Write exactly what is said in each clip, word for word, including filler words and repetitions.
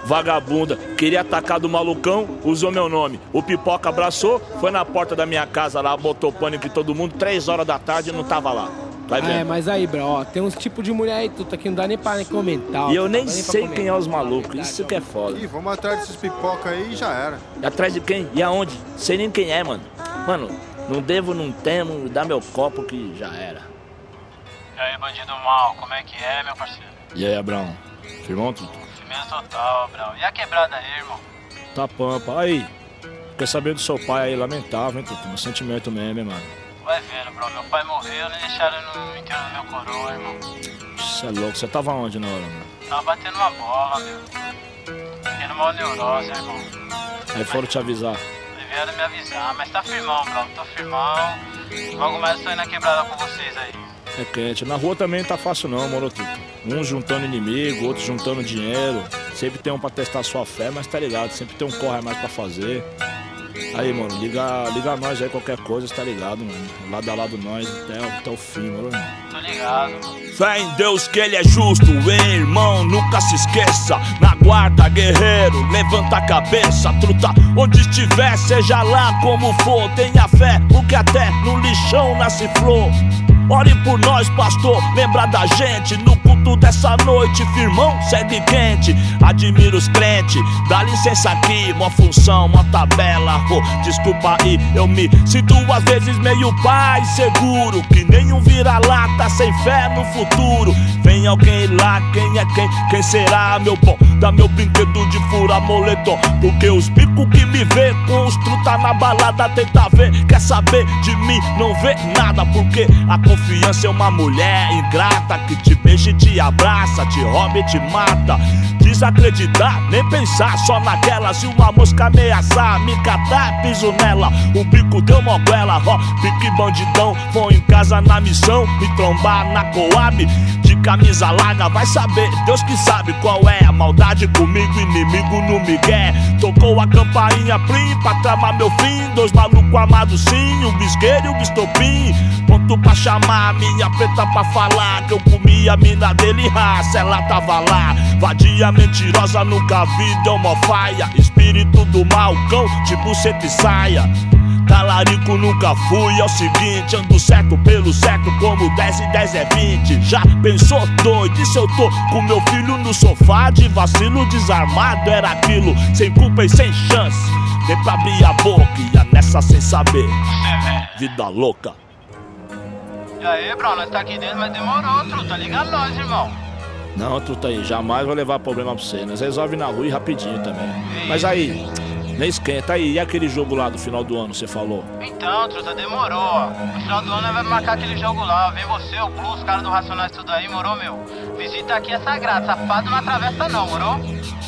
vagabunda. Queria atacar do malucão, usou meu nome. O Pipoca abraçou, foi na porta da minha casa lá, botou pânico em todo mundo, três horas da tarde e não tava lá. Vai vendo. É, mas aí, bro, ó, tem uns tipos de mulher aí, tudo aqui, não dá nem pra nem comentar. Ó, e eu nem nem sei comentar, quem é os ó, malucos, verdade, isso ó. que é foda. Ih, vamos atrás desses pipoca aí e já era. E atrás de quem? E aonde? Sei nem quem é, mano. Mano, não devo, não temo, dá meu copo que já era. E aí, bandido mal, como é que é, meu parceiro? E aí, Abraão? Firmão, tudo? Firmeza total, Brau. E a quebrada aí, irmão? Tá pampa. Aí, quer saber do seu pai aí, lamentável, hein, Tutu? Um sentimento mesmo, hein, mano. Vai vendo, bro. Meu pai morreu, nem deixaram no enterro do meu coroa, irmão. Você é louco, você tava onde na hora, mano? Tava batendo uma bola, meu. Tendo mal neurose, irmão. Aí foram te avisar. Aí vieram me avisar, mas tá firmão, bro. Tô firmão. Logo mais eu tô indo na quebrada com vocês aí. É quente. Na rua também não tá fácil não, moro, Tutu. Uns juntando inimigo, outros juntando dinheiro. Sempre tem um pra testar sua fé, mas tá ligado, sempre tem um corre a mais pra fazer. Aí, mano, liga, liga nós aí, qualquer coisa, tá ligado, mano. Lado a lado nós até, até o fim, mano. Tô ligado, mano. Fé em Deus que ele é justo, hein, irmão, nunca se esqueça. Na guarda, guerreiro, levanta a cabeça, truta. Onde estiver, seja lá como for, tenha fé, porque até no lixão nasce flor. Ore por nós, pastor, lembra da gente. No culto dessa noite, firmão, segue quente. Admiro os crentes, dá licença aqui. Uma função, uma tabela, oh, desculpa aí. Eu me sinto às vezes meio pai seguro, que nem um vira-lata sem fé no futuro. Vem alguém lá, quem é quem? Quem será, meu bom? Dá meu brinquedo de furar moletom, porque os bicos que me vê com os truta na balada tenta ver, quer saber de mim, não vê nada, porque a confiança é uma mulher ingrata que te beija e te abraça, te rouba e te mata. Desacreditar, nem pensar, só naquela. Se uma mosca ameaçar, me catar, piso nela. O bico deu moguela, ó, pique bandidão. Vou em casa na missão, me trombar na Coab. De camisa larga, vai saber, Deus que sabe qual é a maldade comigo, inimigo no migué. Tocou a campainha plim pra tramar meu fim. Dois malucos armados sim, o bisqueiro e o bistopim. Ponto pra chamar a minha preta pra falar que eu comi a mina dele, raça, ela tava lá. Vadia mentirosa, nunca vi, deu mó faia. Espírito do mal, cão, tipo seta e saia. Talarico nunca fui, é o seguinte, ando certo pelo certo, como dez e dez é vinte. Já pensou doido, e se eu tô com meu filho no sofá de vacilo desarmado? Era aquilo, sem culpa e sem chance, nem pra abrir a boca, ia nessa sem saber. Vida louca. E aí, bro, nós tá aqui dentro, mas demorou, truta. Liga nós, irmão. Não, truta aí, jamais vou levar problema pra você. Nós resolve na rua e rapidinho também. Mas aí, nem esquenta aí, e aquele jogo lá do final do ano, você falou? Então, truta, demorou, ó. No final do ano nós vamos marcar aquele jogo lá. Vem você, o Blue, os caras do Racionais, tudo aí, morou, meu? Visita aqui é sagrado, safado não atravessa não, morou?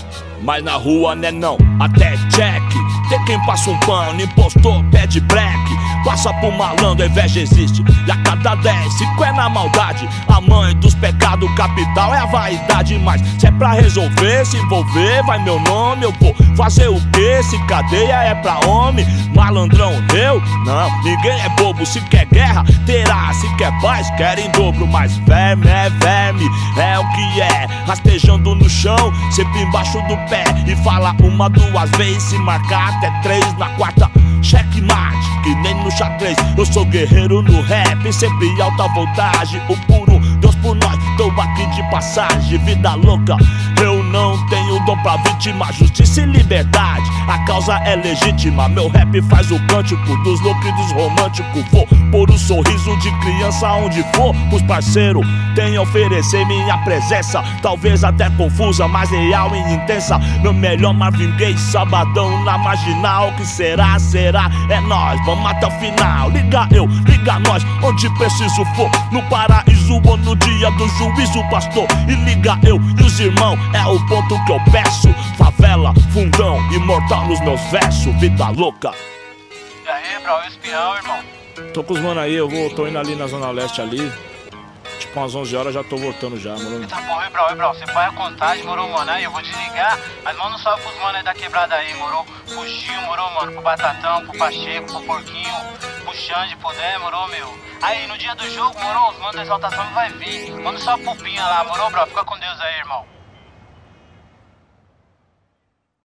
Mas na rua né não, até check. Tem quem passa um pano, impostor, pede black. Passa por malandro, a inveja existe. E a cada dez, cinco é na maldade. A mãe dos pecados capital é a vaidade. Mas se é pra resolver, se envolver, vai meu nome. Eu vou fazer o quê? Se cadeia é pra homem. Malandrão, eu? Não, ninguém é bobo. Se quer guerra, terá. Se quer paz, quer em dobro. Mas verme é verme, é o que é. Rastejando no chão, sempre embaixo do pé. E fala uma, duas vezes, se marcar até três. Na quarta, checkmate, que nem no xadrez. Eu sou guerreiro no rap, sempre alta voltagem. O puro Deus por nós, tô aqui de passagem. Vida louca, eu não tenho dom pra vítima. Justiça e liberdade, a causa é legítima. Meu rap faz o cântico dos loucos e dos românticos. Vou pôr o sorriso de criança onde for. Os parceiros têm a oferecer minha presença. Talvez até confusa, mas real e intensa. Meu melhor Marvin Gaye, sabadão na marginal. Que será, será, é nós, vamos até o final. Liga eu, liga nós, onde preciso for. No paraíso ou no dia do juízo, pastor. E liga eu e os irmãos, é o ponto que eu peço. Favela, fundão, imortal nos meus versos. Vida louca. E aí, bro, espião, irmão? Tô com os mano aí, eu vou, tô indo ali na Zona Leste ali. Tipo umas onze horas já tô voltando já, mano. Eita porra, bro, bro, você põe a contagem, morou, mano? Aí eu vou desligar, mas manda um salve pros mano aí da quebrada aí, morou? Pro Gil, morou, mano? Pro Batatão, pro Pacheco, pro Porquinho, pro Xande, pro Dé, morou, meu? Aí, no dia do jogo, morou, os manos da exaltação vai vir. Manda um salve pro Pinha lá, morou, bro? Fica com Deus aí, irmão.